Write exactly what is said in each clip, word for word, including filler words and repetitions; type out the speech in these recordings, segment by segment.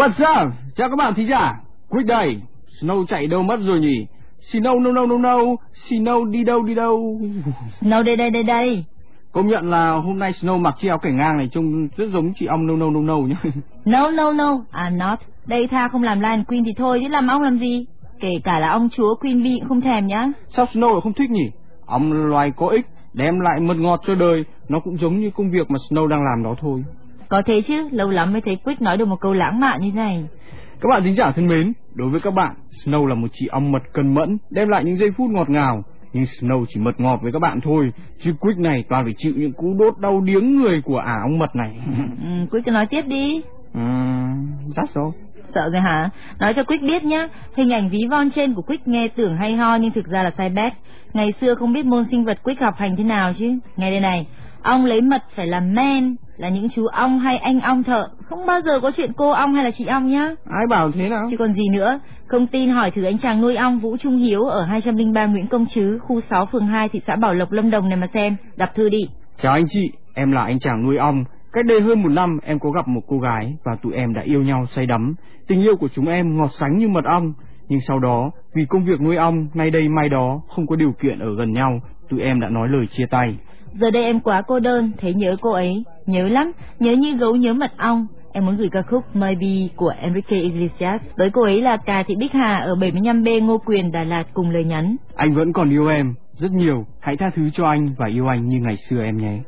What's up? Chào các bạn thính giả. Quick đây. Snow chạy đâu mất rồi nhỉ? Snow no no no no. Snow đi đâu đi đâu? Snow đây đây đây đây. Công nhận là hôm nay Snow mặc chiếc áo cảnh ngang này trông rất giống chị ong no no no no nhá. No no no, I'm not. Đây tha không làm Lion Queen thì thôi chứ làm ong làm gì? Kể cả là ong chúa Queen Bee cũng không thèm nhá. Sao Snow lại không thích nhỉ? Ong là loài có ích, đem lại mật ngọt cho đời. Nó cũng giống như công việc mà Snow đang làm đó thôi. Có thế chứ, lâu lắm mới thấy Quick nói được một câu lãng mạn như thế này. Các bạn thính giả thân mến, đối với các bạn, Snow là một chị ong mật cần mẫn, đem lại những giây phút ngọt ngào. Nhưng Snow chỉ mật ngọt với các bạn thôi, chứ Quick này toàn phải chịu những cú đốt đau điếng người của ả ong mật này. ừ, Quick cứ nói tiếp đi. Um, that's all. Sợ rồi hả? Nói cho Quick biết nhá. Hình ảnh ví von trên của Quick nghe tưởng hay ho nhưng thực ra là sai bét. Ngày xưa không biết môn sinh vật Quick học hành thế nào chứ. Nghe đây này, ong lấy mật phải làm men, là những chú ong hay anh ong thợ, không bao giờ có chuyện cô ong hay là chị ong nhá. Ai bảo thế nào? Chứ còn gì nữa. Không tin hỏi thử anh chàng nuôi ong Vũ Trung Hiếu ở hai trăm lẻ ba Nguyễn Công Trứ, khu sáu phường hai, thị xã Bảo Lộc, Lâm Đồng này mà xem. Đọc thư đi. Chào anh chị, em là anh chàng nuôi ong. Cách đây hơn một năm em có gặp một cô gái và tụi em đã yêu nhau say đắm. Tình yêu của chúng em ngọt sánh như mật ong. Nhưng sau đó vì công việc nuôi ong nay đây mai đó không có điều kiện ở gần nhau, tụi em đã nói lời chia tay. Giờ đây em quá cô đơn, thấy nhớ cô ấy, nhớ lắm, nhớ như gấu nhớ mật ong. Em muốn gửi ca khúc Maybe của Enrique Iglesias tới cô ấy là Cà Thị Bích Hà ở bảy mươi lăm B Ngô Quyền, Đà Lạt cùng lời nhắn. Anh vẫn còn yêu em rất nhiều, hãy tha thứ cho anh và yêu anh như ngày xưa em nhé.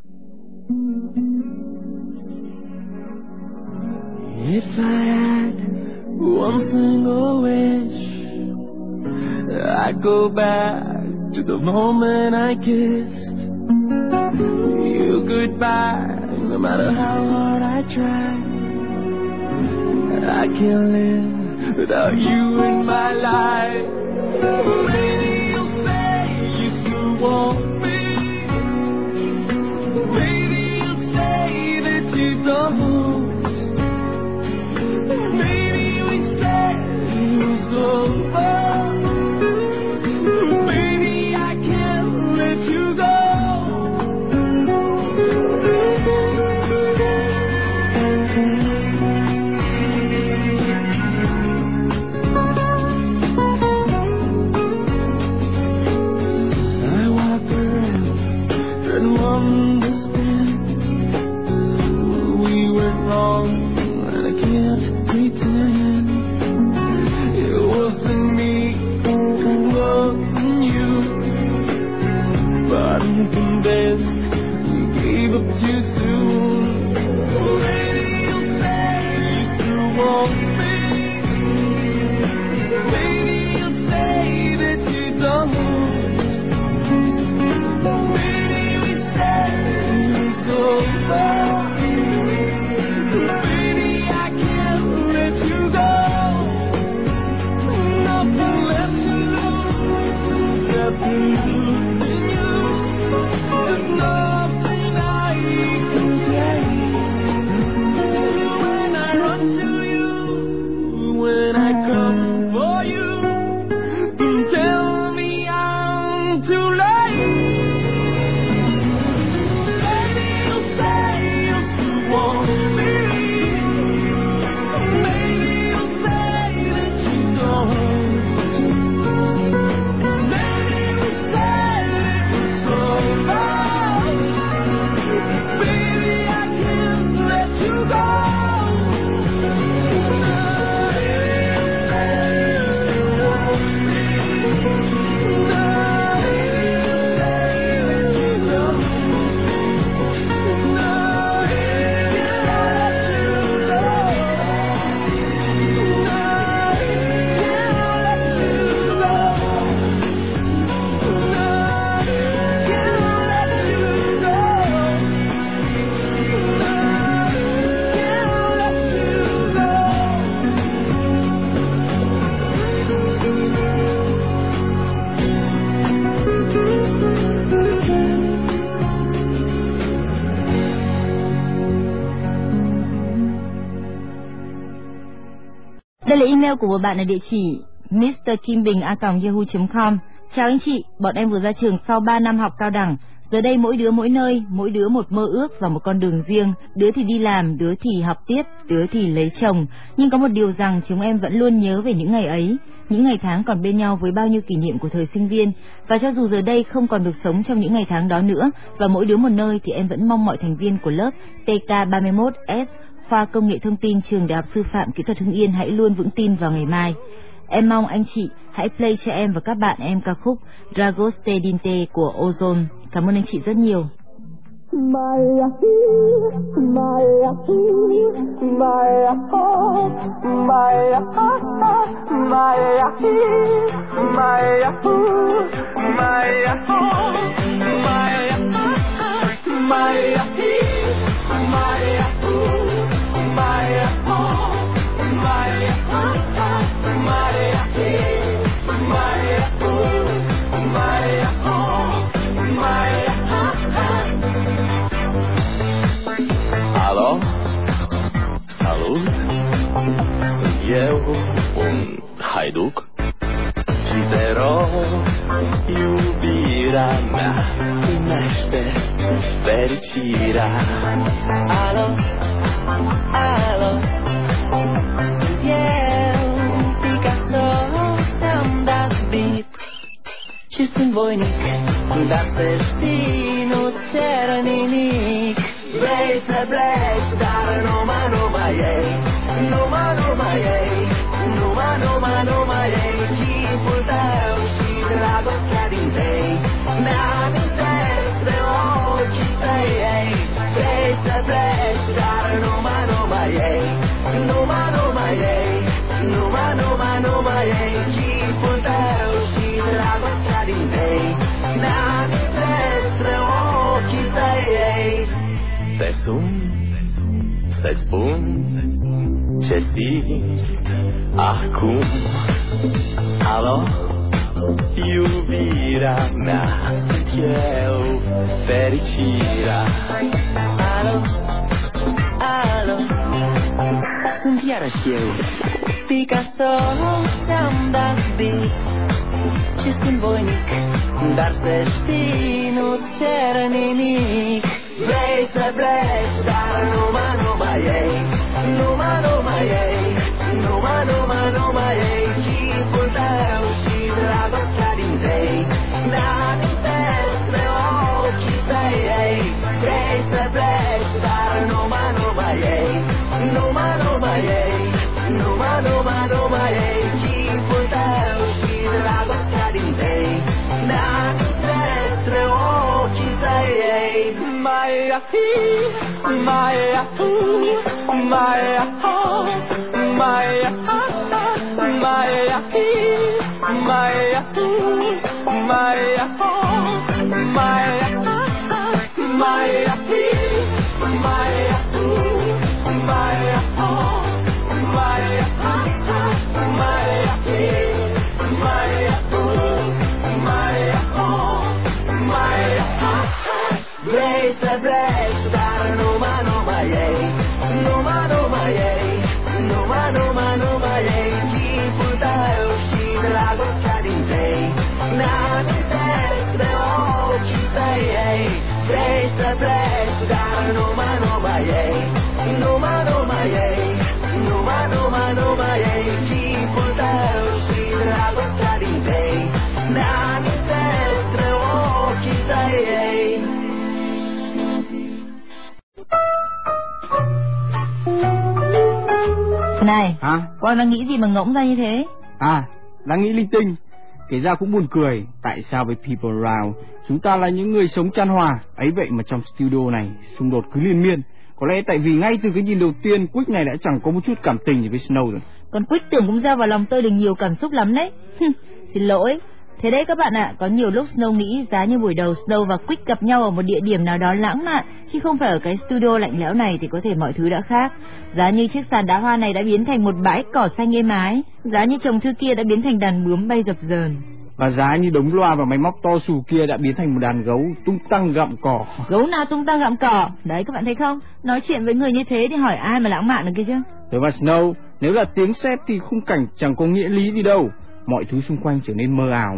If I had one single wish, I'd go back to the moment I kissed you goodbye. No matter how hard I try, I can't live without you in my life. Maybe you'll say you still want me. Maybe you'll say that you don't. Maybe we said it was over. Maybe I can't let you go. I walk around and understand we went wrong, and I can't pretend it wasn't me, it wasn't you, but I'm convinced we gave up too soon. Maybe you'll say you still want me. Maybe you'll say that you don't. Maybe we said it was over. Đây là email của một bạn ở địa chỉ mr kim bình a còng yahoo chấm com. Chào anh chị, bọn em vừa ra trường sau ba năm học cao đẳng. Giờ đây mỗi đứa mỗi nơi, mỗi đứa một mơ ước và một con đường riêng. Đứa thì đi làm, đứa thì học tiếp, đứa thì lấy chồng. Nhưng có một điều rằng chúng em vẫn luôn nhớ về những ngày ấy, những ngày tháng còn bên nhau với bao nhiêu kỷ niệm của thời sinh viên. Và cho dù giờ đây không còn được sống trong những ngày tháng đó nữa, và mỗi đứa một nơi, thì em vẫn mong mọi thành viên của lớp T K ba mươi mốt S, khoa Công nghệ Thông tin, Trường Đại học Sư phạm Kỹ thuật Hưng Yên hãy luôn vững tin vào ngày mai. Em mong anh chị hãy play cho em và các bạn em ca khúc Dragoste Dinte của Ozone. Cảm ơn anh chị rất nhiều. Maya, Maya, Maya, oh, Maya, Maya, Maya, Maya, oh, Maya, Maya, Maya, Maya, Alo, salut, eu, un haiduc și te rog, iubirea mea, primește fericirea. Alo, alo, eu, Picasso, te-am dat beat și sunt voinic, dar să știi, nu cer nimic. Vrei să pleci, dar numai, numai ei, numai, numai ei, numai, numai, numai ei, chipul tău și dragostea din tei, mi-amintesc de ochii tăi ei. Vrei să pleci, dar numai, numai ei, numai, numai ei, numai, numai, numai ei, chipul tău și dragostea din tei, mi-amintesc de ochii tăi ei. Te sun, să-ți spun ce simt acum. Alo, iubirea mea, sunt eu, fericirea. Alo, alo, sunt iarăși eu, Picasso, te-am dat beat și sunt voinic, dar să știi, nu cer nimic. Vrei să pleci, dar numai, numai ei, numai, numai ei, numai, numai, numai ei, chipul tău și dragostea din tei, mi-amintesc de ochii tăi ei. Vrei să pleci, dar numai, numai ei, numai, numai ei, numai, numai, numai ei, chipul tău și dragostea din tei, mi-amintesc de ochii tăi ei. Maya, Maya, Maya, Maya, Maya, Maya, Maya, Maya, Maya, Maya, vrei să pleci, dar numai, numai ei, numai, numai ei, numai, numai, numai ei, chipul tău și dragostea din tei, mi-amintesc de ochii tăi ei. Vrei să pleci, dar numai, numai ei, numai, numai ei, numai, numai, numai ei, chipul tău și dragostea din tei, mi-amintesc de ochii tăi ei. Này, Hả? con đang nghĩ gì mà ngỗng ra như thế? À, đang nghĩ linh tinh. Kể ra cũng buồn cười. Tại sao với People Around chúng ta là những người sống chan hòa, ấy vậy mà trong studio này xung đột cứ liên miên. Có lẽ tại vì ngay từ cái nhìn đầu tiên Quick này đã chẳng có một chút cảm tình gì với Snow rồi. Còn Quick tưởng cũng gieo vào lòng tôi được nhiều cảm xúc lắm đấy. Xin lỗi. Thế đấy các bạn ạ, à, có nhiều lúc Snow nghĩ giá như buổi đầu Snow và Quick gặp nhau ở một địa điểm nào đó lãng mạn, chứ không phải ở cái studio lạnh lẽo này thì có thể mọi thứ đã khác. Giá như chiếc sàn đá hoa này đã biến thành một bãi cỏ xanh êm ái, giá như chồng thư kia đã biến thành đàn bướm bay dập dờn, và giá như đống loa và máy móc to xù kia đã biến thành một đàn gấu tung tăng gặm cỏ. Gấu nào tung tăng gặm cỏ? Đấy các bạn thấy không? Nói chuyện với người như thế thì hỏi ai mà lãng mạn được kia chứ? Đối với Snow, nếu là tiếng sét thì khung cảnh chẳng có nghĩa lý gì đâu. Mọi thứ xung quanh trở nên mơ ảo mà.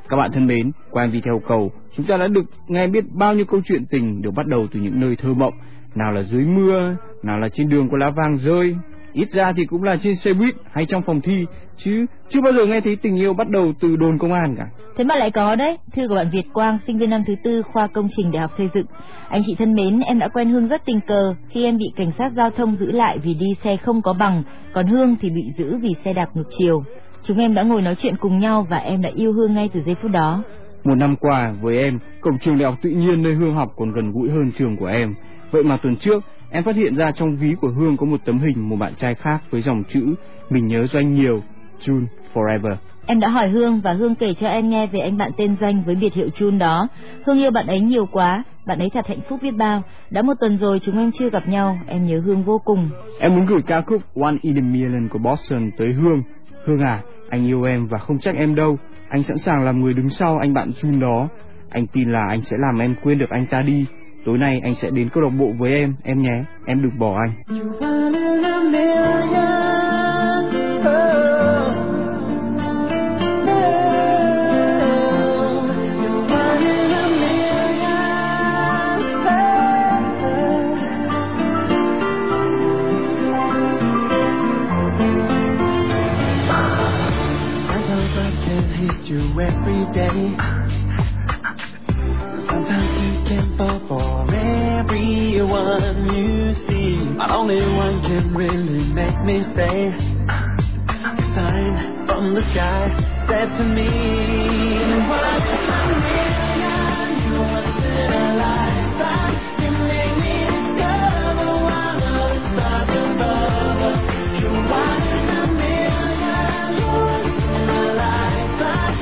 Các bạn thân mến, qua em vê theo cầu, chúng ta đã được nghe biết bao nhiêu câu chuyện tình được bắt đầu từ những nơi thơ mộng, nào là dưới mưa, nào là trên đường có lá vàng rơi, ít ra thì cũng là trên xe buýt hay trong phòng thi, chứ chưa bao giờ nghe thấy tình yêu bắt đầu từ đồn công an cả. Thế mà lại có đấy. Thư của bạn Việt Quang, sinh viên năm thứ tư khoa công trình Đại học Xây dựng. Anh chị thân mến, em đã quen Hương rất tình cờ khi em bị cảnh sát giao thông giữ lại vì đi xe không có bằng, còn Hương thì bị giữ vì xe đạp ngược chiều. Chúng em đã ngồi nói chuyện cùng nhau và em đã yêu Hương ngay từ giây phút đó. Một năm qua với em, cổng trường Đại học Tự nhiên nơi Hương học còn gần gũi hơn trường của em. Vậy mà tuần trước em phát hiện ra trong ví của Hương có một tấm hình một bạn trai khác với dòng chữ "Mình nhớ Doanh nhiều, June forever". Em đã hỏi Hương và Hương kể cho em nghe về anh bạn tên Doanh với biệt hiệu June đó. Hương yêu bạn ấy nhiều quá, bạn ấy thật hạnh phúc biết bao. Đã một tuần rồi chúng em chưa gặp nhau, em nhớ Hương vô cùng. Em muốn gửi ca khúc One in a Million của Boston tới Hương. Hương à, anh yêu em và không trách em đâu. Anh sẵn sàng làm người đứng sau anh bạn June đó. Anh tin là anh sẽ làm em quên được anh ta đi. Tối nay anh sẽ đến câu lạc bộ với em, em nhé. Em đừng bỏ anh. Every day, sometimes you can fall for everyone you see, but only one can really make me stay. A sign from the sky said to me, "Once in a million, once in a lifetime, you make me discover one of the stars above us. You're one in a million, once in a lifetime.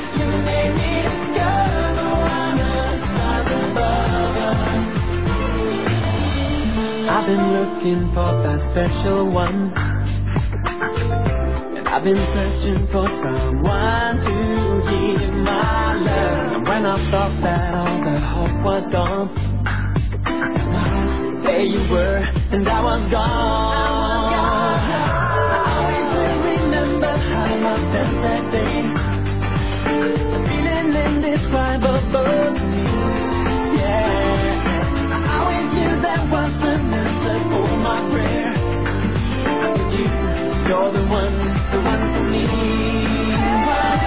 I've been looking for that special one, and I've been searching for someone to give my love. And when I thought that all the hope was gone, there you were, and I was gone. I always will remember how I felt that day, a feeling indescribable to me. Yeah, I always knew that was an answer for my prayer. But you, you're the one, the one for me. Once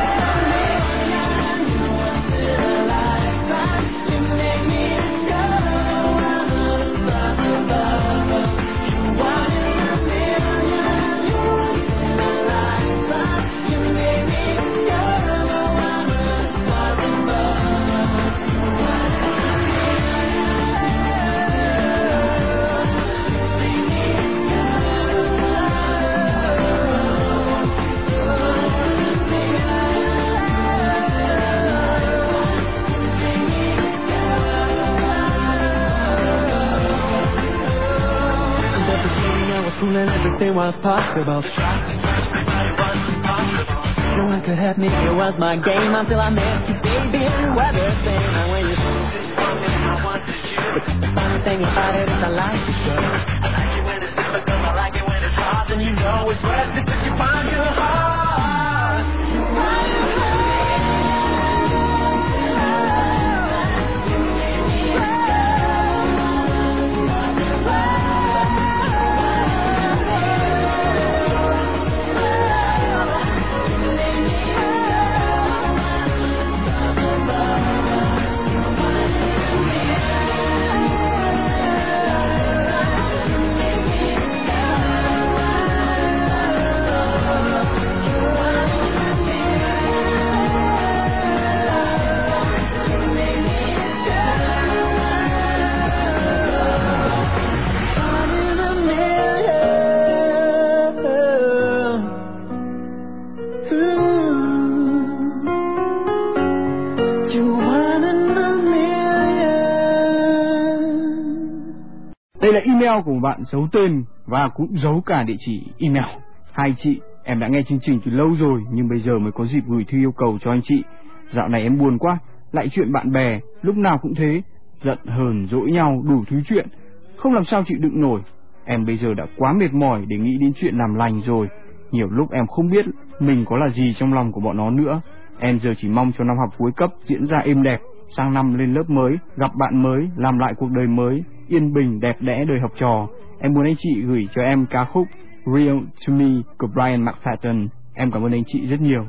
in a lifetime, you make me discover one of the stars above us. You're one in a million. Once in a lifetime, you make me discover one of the stars above us. You're one in a and everything was possible. No one could help me, it was my game until I met you, baby, in weather-thing. And when you something I wanted you, but the funny thing about it is I like you so. I like it when it's difficult, I like it when it's hard, and you know it's worth it if you find your heart. You find your heart. Đây là email của một bạn giấu tên và cũng giấu cả địa chỉ email. Hai chị, em đã nghe chương trình từ lâu rồi nhưng bây giờ mới có dịp gửi thư yêu cầu cho anh chị. Dạo này em buồn quá, lại chuyện bạn bè, lúc nào cũng thế, giận hờn dỗi nhau đủ thứ chuyện, không làm sao chịu đựng nổi. Em bây giờ đã quá mệt mỏi để nghĩ đến chuyện làm lành rồi. Nhiều lúc em không biết mình có là gì trong lòng của bọn nó nữa. Em giờ chỉ mong cho năm học cuối cấp diễn ra êm đẹp, sang năm lên lớp mới, gặp bạn mới, làm lại cuộc đời mới, yên bình, đẹp đẽ đời học trò. Em muốn anh chị gửi cho em ca khúc Real to Me của Brian McFadden. Em cảm ơn anh chị rất nhiều.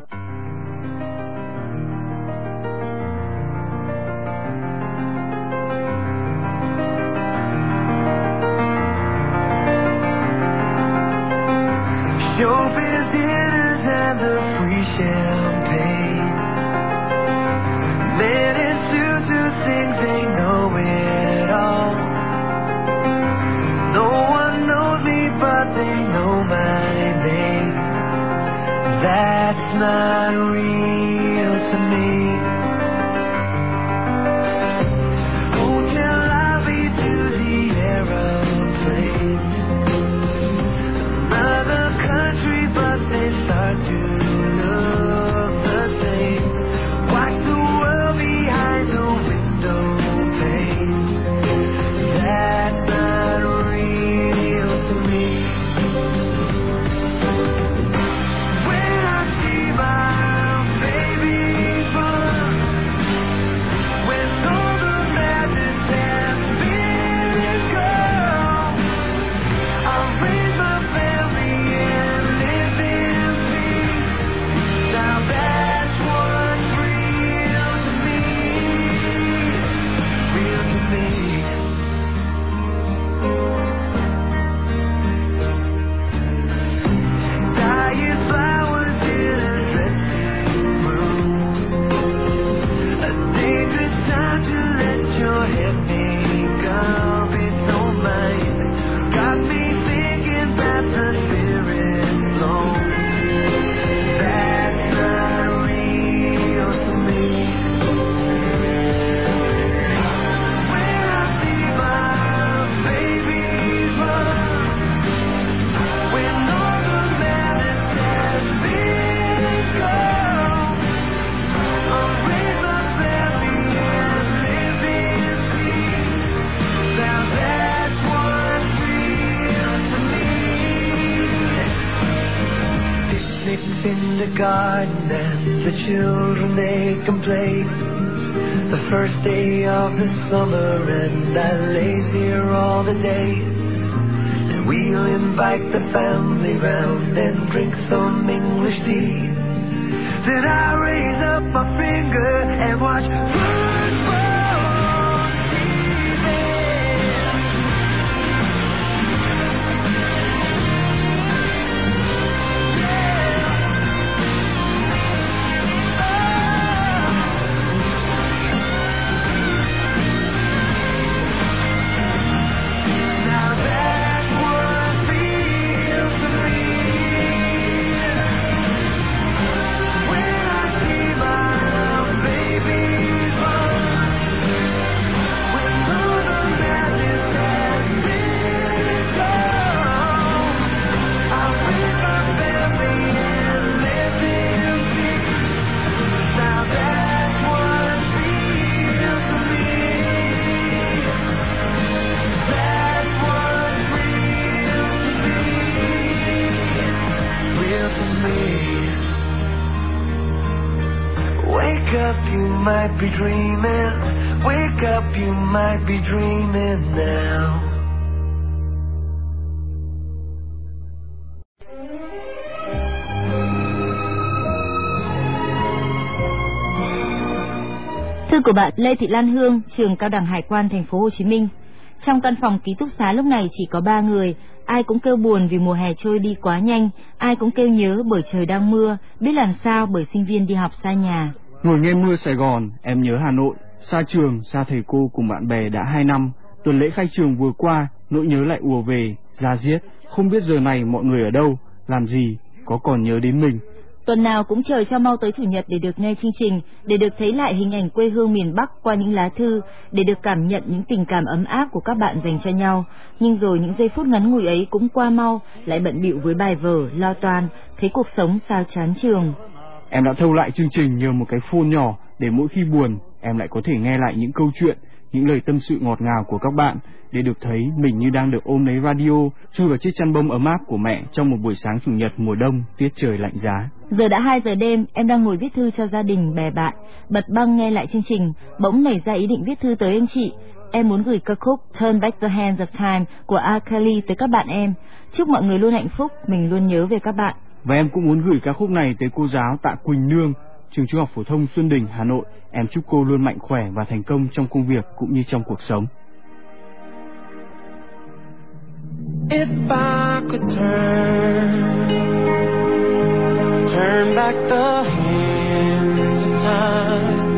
Showbiz dinners and the free champagne, men in suits who think they know it all. No one knows me, but they know my name. That's not real to me. Hotel lobby to the aeroplane. Another country, but they start to look the same. Watch the world behind the window pane. That's not real to me. When I see my baby run, when all the madness has been gone, I'll raise my family and live in peace. Now that's what's real to me, real to me. Dying flowers in a dressing room, a dangerous time to let your head make up its own mind. Got me thinking that the spirit's alone. That's not real to me. When I see my babies run, when all the madness has been gone, I'll raise my family and live in peace. Now that's what's real to me. Picnics in the garden and the children they can play. The first day of the summer and I lays here all the day. And we'll invite the family round and drink some English tea. Then I raise up my finger and watch football T V. Now that's what's real to me. When I see my babies run, when all the madness has been gone, I'll raise my family and live in peace. Now that's what's real to me. That's what's real to me. Real to me. Wake up, you might be dreaming. Wake up, you might be dreaming now. Thư của bạn Lê Thị Lan Hương, trường Cao đẳng Hải quan Thành phố Hồ Chí Minh. Trong căn phòng ký túc xá lúc này chỉ có ba người, ai cũng kêu buồn vì mùa hè trôi đi quá nhanh, ai cũng kêu nhớ bởi trời đang mưa, biết làm sao bởi sinh viên đi học xa nhà. Ngồi nghe mưa Sài Gòn, em nhớ Hà Nội, xa trường, xa thầy cô cùng bạn bè đã hai năm. Tuần lễ khai trường vừa qua, nỗi nhớ lại ùa về, da diết, không biết giờ này mọi người ở đâu, làm gì, có còn nhớ đến mình. Tuần nào cũng chờ cho mau tới Chủ nhật để được nghe chương trình, để được thấy lại hình ảnh quê hương miền Bắc qua những lá thư, để được cảm nhận những tình cảm ấm áp của các bạn dành cho nhau. Nhưng rồi những giây phút ngắn ngủi ấy cũng qua mau, lại bận bịu với bài vở, lo toan, thấy cuộc sống sao chán trường. Em đã thâu lại chương trình nhờ một cái phone nhỏ để mỗi khi buồn, em lại có thể nghe lại những câu chuyện, những lời tâm sự ngọt ngào của các bạn, để được thấy mình như đang được ôm lấy radio, chui vào chiếc chăn bông ấm áp của mẹ trong một buổi sáng chủ nhật mùa đông, tiết trời lạnh giá. Giờ đã hai giờ đêm, em đang ngồi viết thư cho gia đình, bè bạn, bật băng nghe lại chương trình, bỗng nảy ra ý định viết thư tới anh chị. Em muốn gửi ca khúc Turn Back the Hands of Time của R. Kelly tới các bạn em. Chúc mọi người luôn hạnh phúc, mình luôn nhớ về các bạn. Và em cũng muốn gửi ca khúc này tới cô giáo Tạ Quỳnh Nương, trường Trung học phổ thông Xuân Đình, Hà Nội. Em chúc cô luôn mạnh khỏe và thành công trong công việc cũng như trong cuộc sống. If I could turn, turn back the hands of time,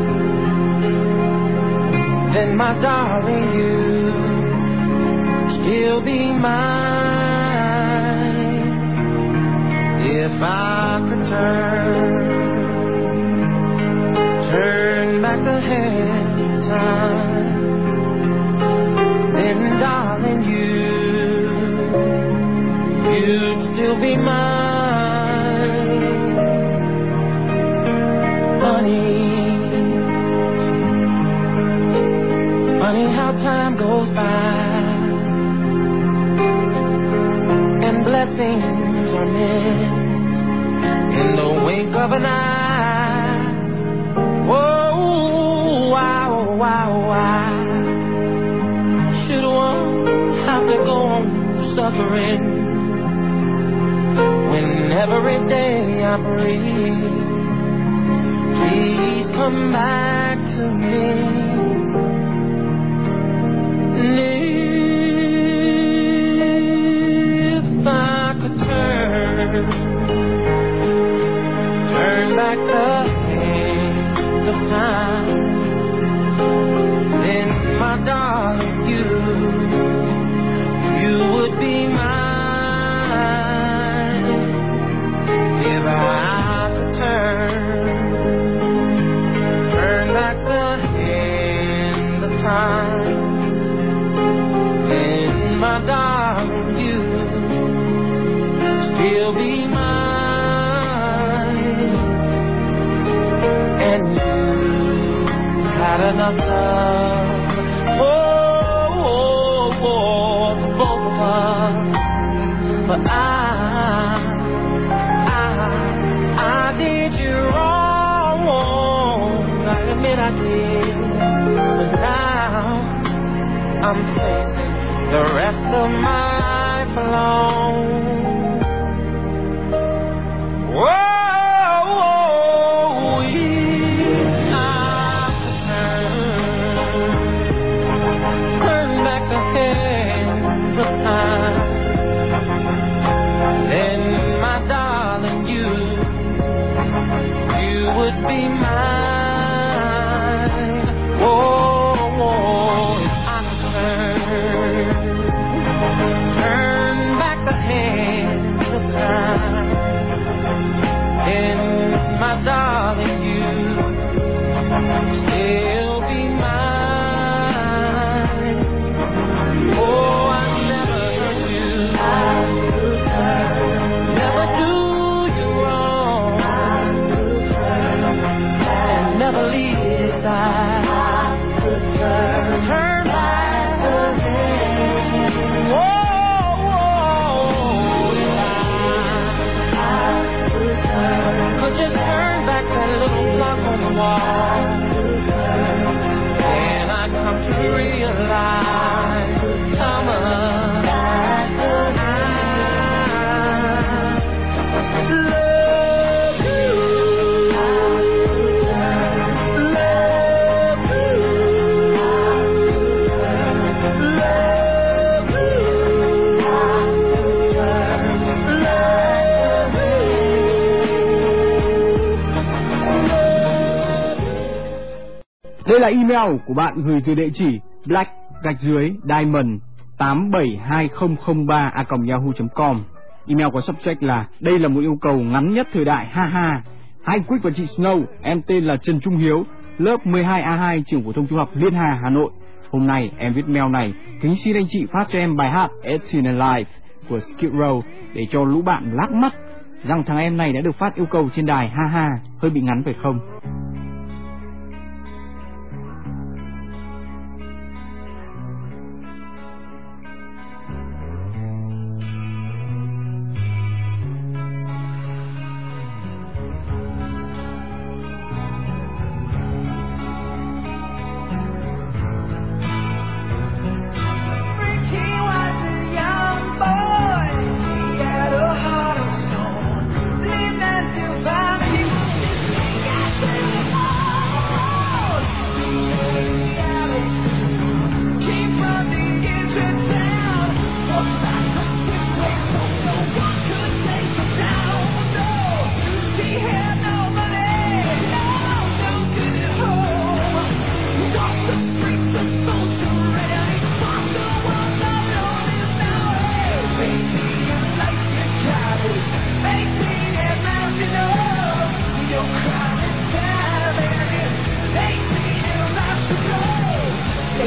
then my darling, you still be mine. If I could turn, turn back the hands of time, then darling, you you'd still be mine. Funny, funny how time goes by and blessings are missed in the wink of an eye. Whoa, wow, wow, wow. Should one have to go on suffering when every day I breathe? Please come back to me. And if I could turn, turn back the hands of time, then my darling, you, you would be mine. If I could turn, turn back the hand of time, then my darling, you still be mine. And you had enough love for, for, for both of us, but I I did, but now I'm facing the rest of my life alone. Whoa, if I could turn, turn back the hands of time, then my darling, you, you would be mine. My darling, you still be mine. Oh, I never hurt you, never do you wrong, and never leave you side. Turn back the hands. Whoa, whoa, could you turn back that little clock on the wall, and I come to realize summer, I love you, love you, love you, love you. Đây là email của bạn gửi từ địa chỉ black gạch dưới diamond tám bảy hai không không ba a còng yahoo chấm com. Email có subject là đây là một yêu cầu ngắn nhất thời đại, ha ha. Hai Quick và chị Snow, em tên là Trần Trung Hiếu, lớp mười hai A hai, trường phổ thông trung học Liên Hà, Hà Nội. Hôm nay em viết mail này kính xin anh chị phát cho em bài hát It's in Life của Skid Row để cho lũ bạn lác mắt rằng thằng em này đã được phát yêu cầu trên đài, ha ha. Hơi bị ngắn phải không?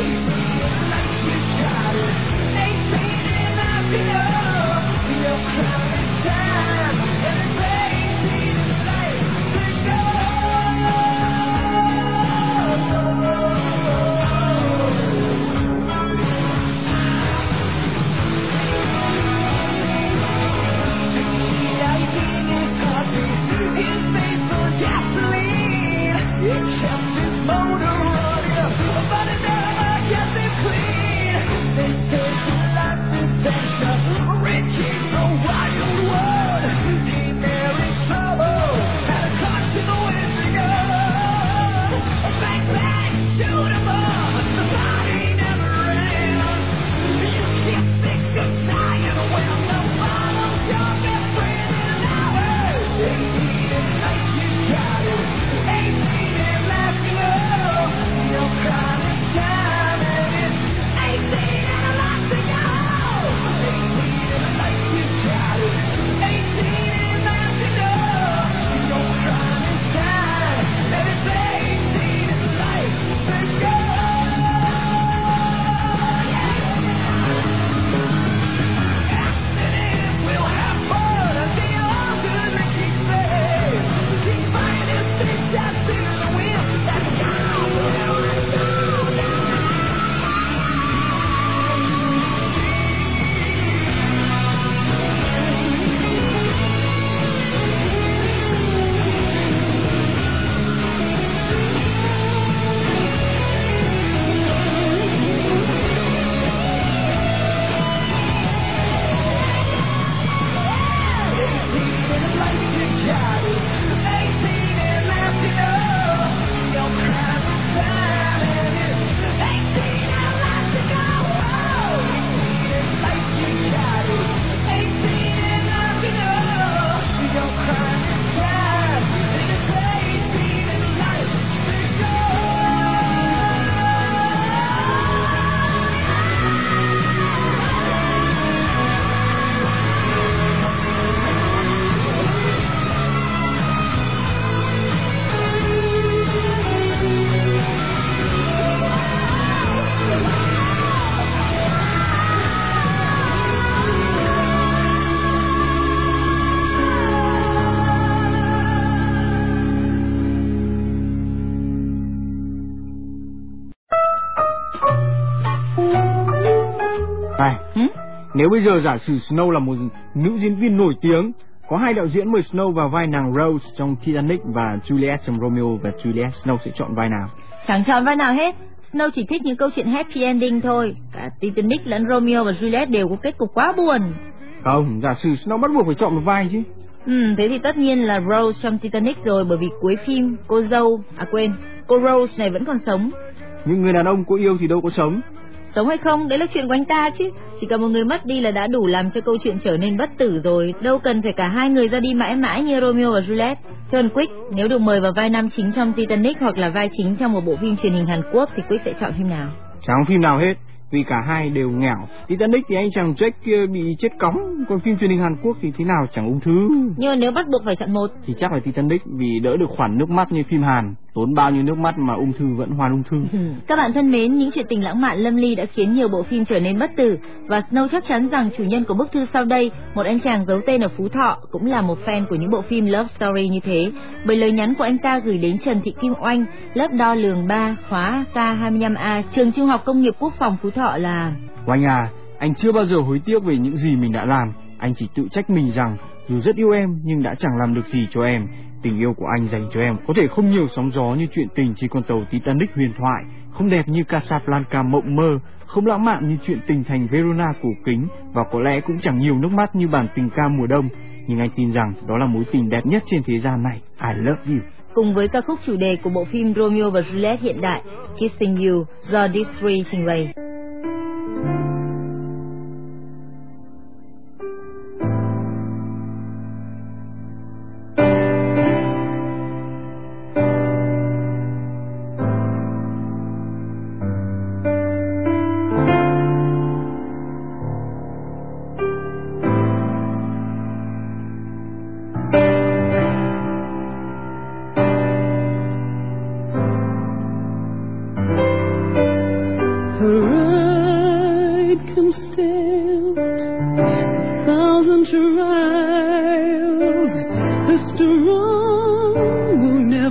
Này, ừ? Nếu bây giờ giả sử Snow là một nữ diễn viên nổi tiếng, có hai đạo diễn mời Snow vào vai nàng Rose trong Titanic và Juliet trong Romeo và Juliet, Snow sẽ chọn vai nào? Chẳng chọn vai nào hết. Snow chỉ thích những câu chuyện happy ending thôi. Cả Titanic lẫn Romeo và Juliet đều có kết cục quá buồn. Không, giả sử Snow bắt buộc phải chọn một vai chứ. Ừ, thế thì tất nhiên là Rose trong Titanic rồi, bởi vì cuối phim cô dâu, à quên, cô Rose này vẫn còn sống. Nhưng người đàn ông cô yêu thì đâu có sống. Sống hay không, đấy là chuyện của anh ta chứ. Chỉ cần một người mất đi là đã đủ làm cho câu chuyện trở nên bất tử rồi. Đâu cần phải cả hai người ra đi mãi mãi như Romeo và Juliet. Thưa anh Quick, nếu được mời vào vai nam chính trong Titanic hoặc là vai chính trong một bộ phim truyền hình Hàn Quốc thì Quick sẽ chọn phim nào? Chẳng phim nào hết, vì cả hai đều nghèo. Titanic thì anh chàng Jack kia bị chết cóng, còn phim truyền hình Hàn Quốc thì thế nào chẳng ung thư. Nhưng mà nếu bắt buộc phải chọn một thì chắc là Titanic, vì đỡ được khoản nước mắt như phim Hàn, tốn bao nhiêu nước mắt mà ung thư vẫn hoàn ung thư. Các bạn thân mến, những chuyện tình lãng mạn lâm ly đã khiến nhiều bộ phim trở nên bất tử, và Snow chắc chắn rằng chủ nhân của bức thư sau đây, một anh chàng giấu tên ở Phú Thọ, cũng là một fan của những bộ phim love story như thế, bởi lời nhắn của anh ta gửi đến Trần Thị Kim Oanh, lớp đo lường ba, khóa K hai mươi lăm A, trường Trung học Công nghiệp Quốc phòng Phú Thọ là: Oanh à, anh chưa bao giờ hối tiếc về những gì mình đã làm. Anh chỉ tự trách mình rằng dù rất yêu em nhưng đã chẳng làm được gì cho em. Tình yêu của anh dành cho em có thể không nhiều sóng gió như chuyện tình trên con tàu Titanic huyền thoại, không đẹp như Casablanca mộng mơ, không lãng mạn như chuyện tình thành Verona cổ kính, và có lẽ cũng chẳng nhiều nước mắt như bản tình ca mùa đông. Nhưng anh tin rằng đó là mối tình đẹp nhất trên thế gian này. I love you. Cùng với ca khúc chủ đề của bộ phim Romeo và Juliet hiện đại, Kissing You, do Dee trình bày.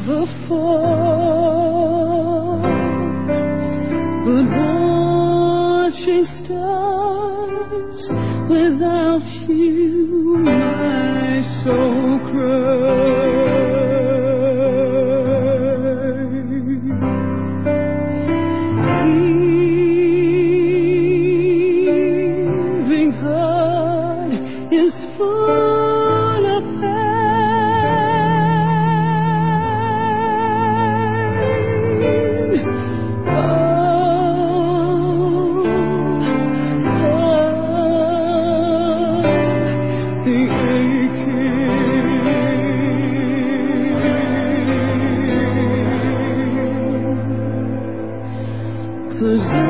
never fall, but watching stars without you, my soul cries. Grieving heart is full of pain. Oh, oh, the aching, 'cause I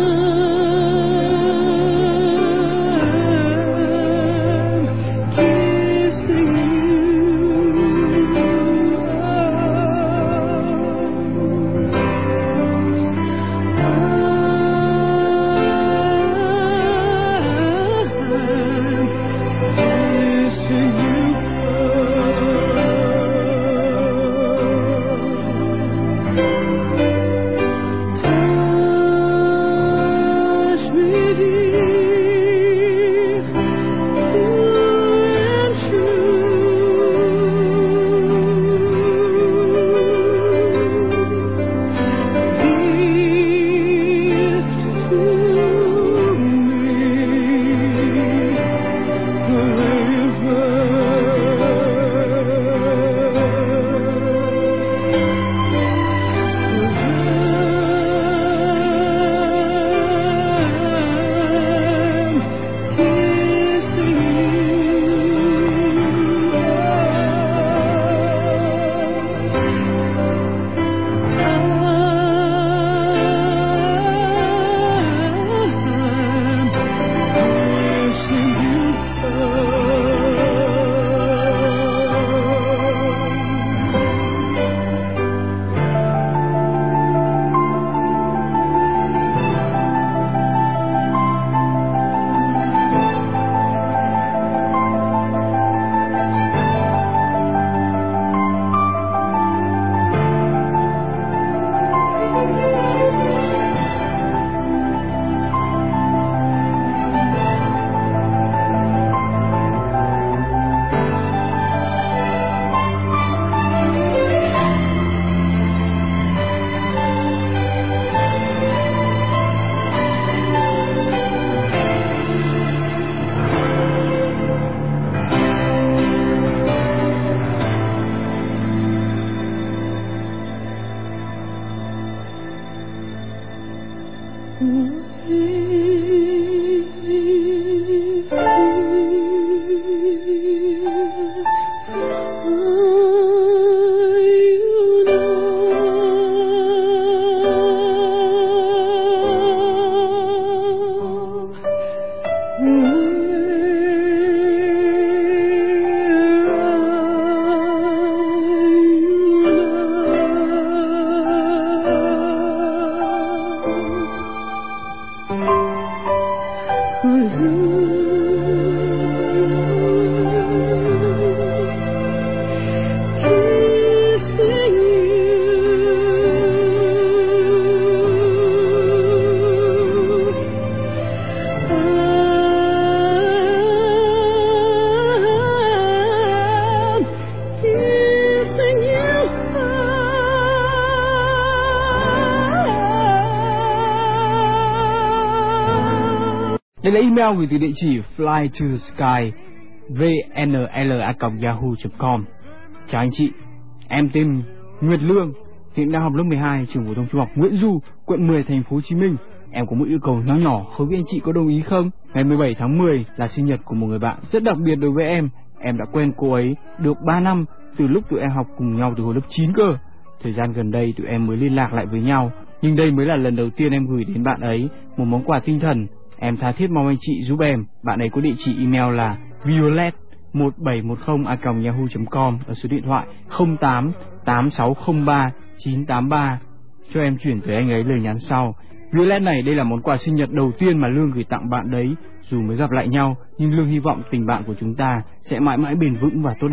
Đây là email gửi từ địa chỉ fly to the sky v n l a còng yahoo chấm com. Chào anh chị, em tên Nguyệt Lương, hiện đang học lớp mười hai trường phổ thông trung học Nguyễn Du, quận mười, thành phố Hồ Chí Minh. Em có một yêu cầu nho nhỏ, không biết anh chị có đồng ý không? Ngày mười bảy tháng mười là sinh nhật của một người bạn rất đặc biệt đối với em. Em đã quen cô ấy được ba năm, từ lúc tụi em học cùng nhau từ hồi lớp chín cơ. Thời gian gần đây tụi em mới liên lạc lại với nhau, nhưng đây mới là lần đầu tiên em gửi đến bạn ấy một món quà tinh thần. Em tha thiết mong anh chị giúp em. Bạn ấy có địa chỉ email là violet một bảy một không a còng yahoo chấm com và số điện thoại không tám tám sáu không ba chín tám ba. Cho em chuyển tới anh ấy lời nhắn sau. Violet này, đây là món quà sinh nhật đầu tiên mà Lương gửi tặng bạn đấy. Dù mới gặp lại nhau, nhưng Lương hy vọng tình bạn của chúng ta sẽ mãi mãi bền vững và tốt đẹp.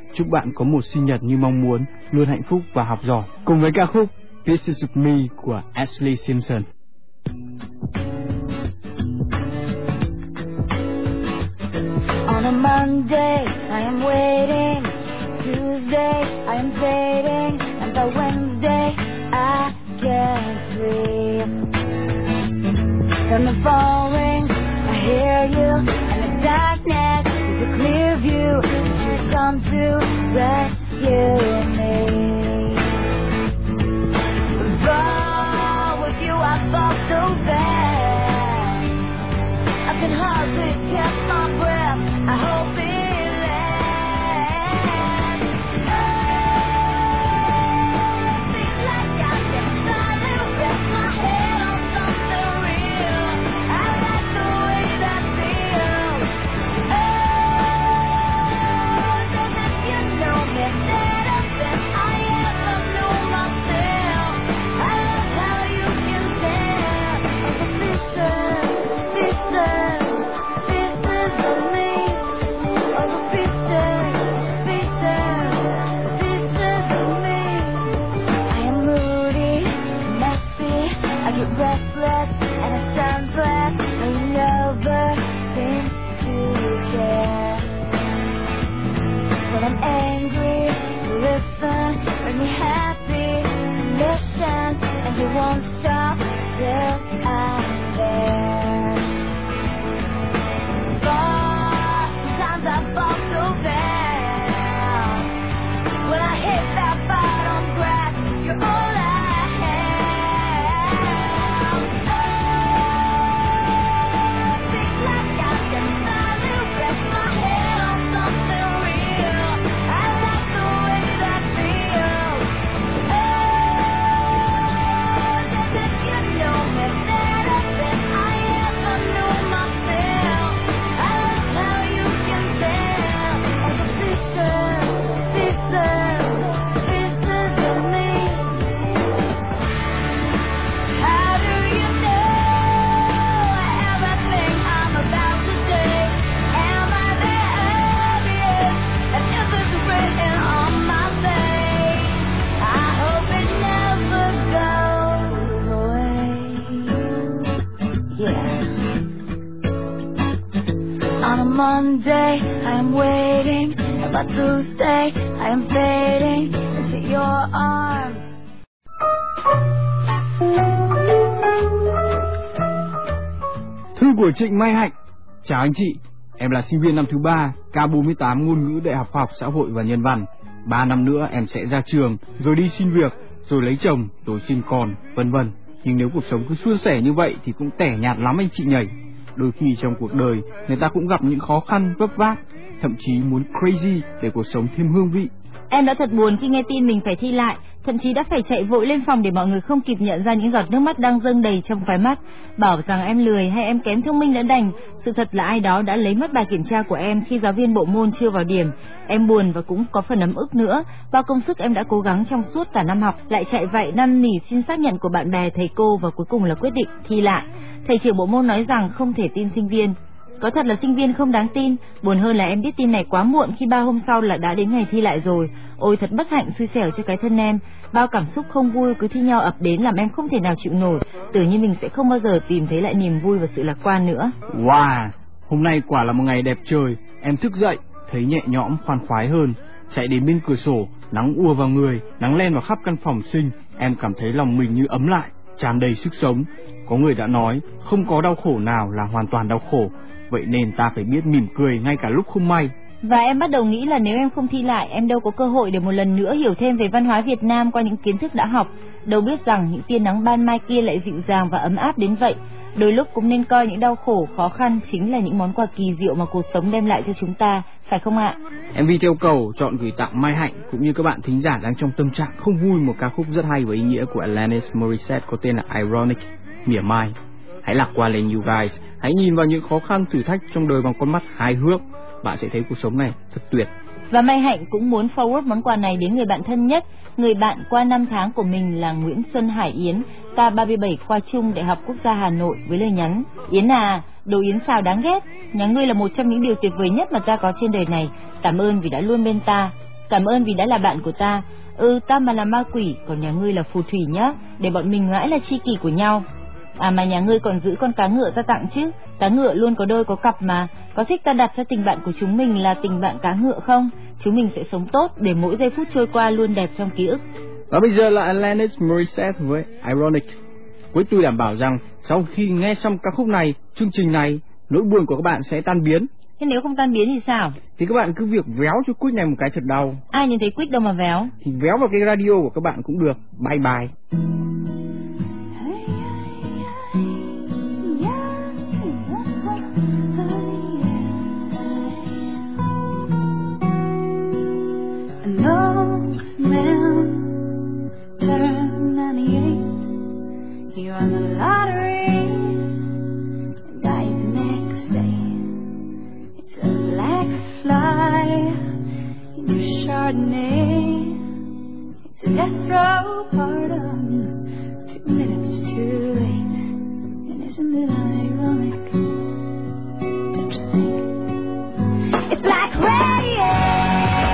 Chúc bạn có một sinh nhật như mong muốn, luôn hạnh phúc và học giỏi. Cùng với ca khúc Pieces of Me của Ashlee Simpson. On a Monday, I am waiting. Tuesday, I am fading. And by Wednesday, I can sleep. From the falling, I hear you. And the darkness is a clear view. You come to rescue me. But with you, I fall so bad. I can hardly catch my breath. I hope it won't stop till I'm there. But sometimes I fall so bad. When I hit that bottom crash, you're all I have. Oh, feels like I can finally rest my head on something real. I like the way that feels. Monday, I am waiting. About Tuesday, I am fading into your arms. Thư của Trịnh Mai Hạnh. Chào anh chị, em là sinh viên năm thứ ba, K bốn mươi tám ngôn ngữ Đại học Khoa học Xã hội và Nhân văn. Ba năm nữa em sẽ ra trường, rồi đi xin việc, rồi lấy chồng, rồi sinh con, vân vân. Nhưng nếu cuộc sống cứ suôn sẻ như vậy thì cũng tẻ nhạt lắm anh chị nhỉ. Đôi khi trong cuộc đời người ta cũng gặp những khó khăn vấp váp, thậm chí muốn crazy để cuộc sống thêm hương vị. Em đã thật buồn khi nghe tin mình phải thi lại, thậm chí đã phải chạy vội lên phòng để mọi người không kịp nhận ra những giọt nước mắt đang dâng đầy trong khóe mắt. Bảo rằng em lười hay em kém thông minh đã đành, sự thật là ai đó đã lấy mất bài kiểm tra của em khi giáo viên bộ môn chưa vào điểm. Em buồn và cũng có phần ấm ức nữa. Bao công sức em đã cố gắng trong suốt cả năm học, lại chạy vậy năn nỉ xin xác nhận của bạn bè, thầy cô và cuối cùng là quyết định thi lại. Thầy trưởng bộ môn nói rằng không thể tin sinh viên. Có thật là sinh viên không đáng tin. Buồn hơn là em biết tin này quá muộn, khi ba hôm sau là đã đến ngày thi lại rồi. Ôi thật bất hạnh, xui xẻo cho cái thân em. Bao cảm xúc không vui cứ thi nhau ập đến làm em không thể nào chịu nổi. Tưởng như mình sẽ không bao giờ tìm thấy lại niềm vui và sự lạc quan nữa. Wow, hôm nay quả là một ngày đẹp trời. Em thức dậy thấy nhẹ nhõm khoan khoái hơn. Chạy đến bên cửa sổ, nắng ùa vào người, nắng len vào khắp căn phòng sinh. Em cảm thấy lòng mình như ấm lại, tràn đầy sức sống. Có người đã nói không có đau khổ nào là hoàn toàn đau khổ, vậy nên ta phải biết mỉm cười ngay cả lúc không may. Và em bắt đầu nghĩ là nếu em không thi lại, em đâu có cơ hội để một lần nữa hiểu thêm về văn hóa Việt Nam qua những kiến thức đã học. Đâu biết rằng những tia nắng ban mai kia lại dịu dàng và ấm áp đến vậy. Đôi lúc cũng nên coi những đau khổ, khó khăn chính là những món quà kỳ diệu mà cuộc sống đem lại cho chúng ta, phải không ạ? em vê theo cầu chọn gửi tặng Mai Hạnh cũng như các bạn thính giả đang trong tâm trạng không vui một ca khúc rất hay và ý nghĩa của Alanis Morissette có tên là Ironic, mỉa mai. Hãy lạc quan lên you guys, hãy nhìn vào những khó khăn thử thách trong đời bằng con mắt hài hước, bạn sẽ thấy cuộc sống này thật tuyệt. Và Mai Hạnh cũng muốn forward món quà này đến người bạn thân nhất, người bạn qua năm tháng của mình là Nguyễn Xuân Hải Yến, K ba mươi bảy khoa Trung Đại học Quốc gia Hà Nội, với lời nhắn: Yến à, đồ yến xào đáng ghét, nhà ngươi là một trong những điều tuyệt vời nhất mà ta có trên đời này, cảm ơn vì đã luôn bên ta. Cảm ơn vì đã là bạn của ta. Ừ, ta mà là ma quỷ, còn nhà ngươi là phù thủy nhá, để bọn mình mãi là tri kỷ của nhau. À mà nhà ngươi còn giữ con cá ngựa ta tặng chứ? Cá ngựa luôn có đôi có cặp mà. Có thích ta đặt cho tình bạn của chúng mình là tình bạn cá ngựa không? Chúng mình sẽ sống tốt để mỗi giây phút trôi qua luôn đẹp trong ký ức. Và bây giờ là Alanis Morissette với Ironic. Với tôi đảm bảo rằng sau khi nghe xong ca khúc này, chương trình này, nỗi buồn của các bạn sẽ tan biến. Thế nếu không tan biến thì sao? Thì các bạn cứ việc véo cho Quick này một cái thật đau. Ai nhìn thấy Quick đâu mà véo. Thì véo vào cái radio của các bạn cũng được. Bye bye. You won the lottery and died the next day. It's a black fly in your Chardonnay. It's a death row pardon, two minutes too late. And isn't it ironic? Don't you think? It's like rain.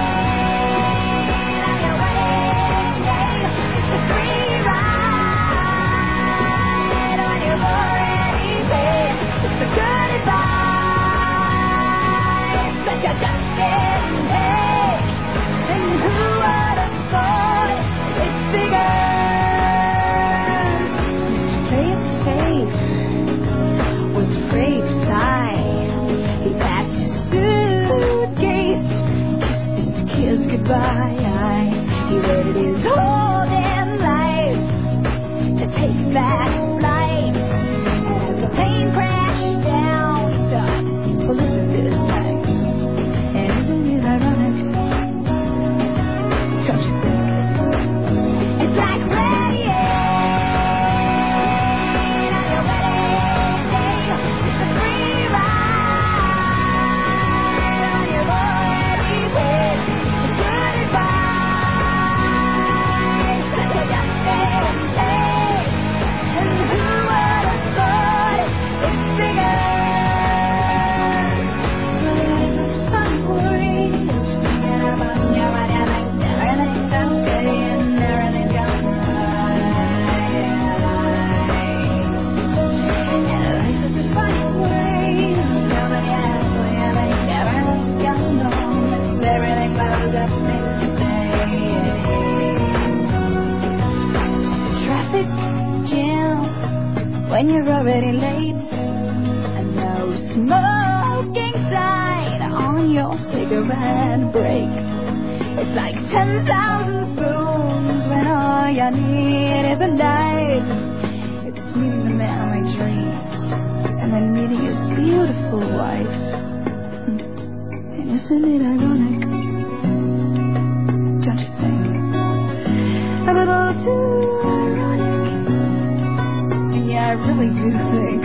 Goodbye. He waited his whole damn life to take that flight. And as the plane crashed down, he thought, well, isn't this nice? And isn't it ironic? Don't you think? It's like rain on your wedding day. It's a free ride on your wedding day. When you're already late, and no smoking sign on your cigarette break. It's like ten thousand spoons when all you need is a knife. It's meeting the man of my dreams, and then meeting his beautiful wife. And isn't it ironic? Don't you think? A little too ironic. Yeah, I really do think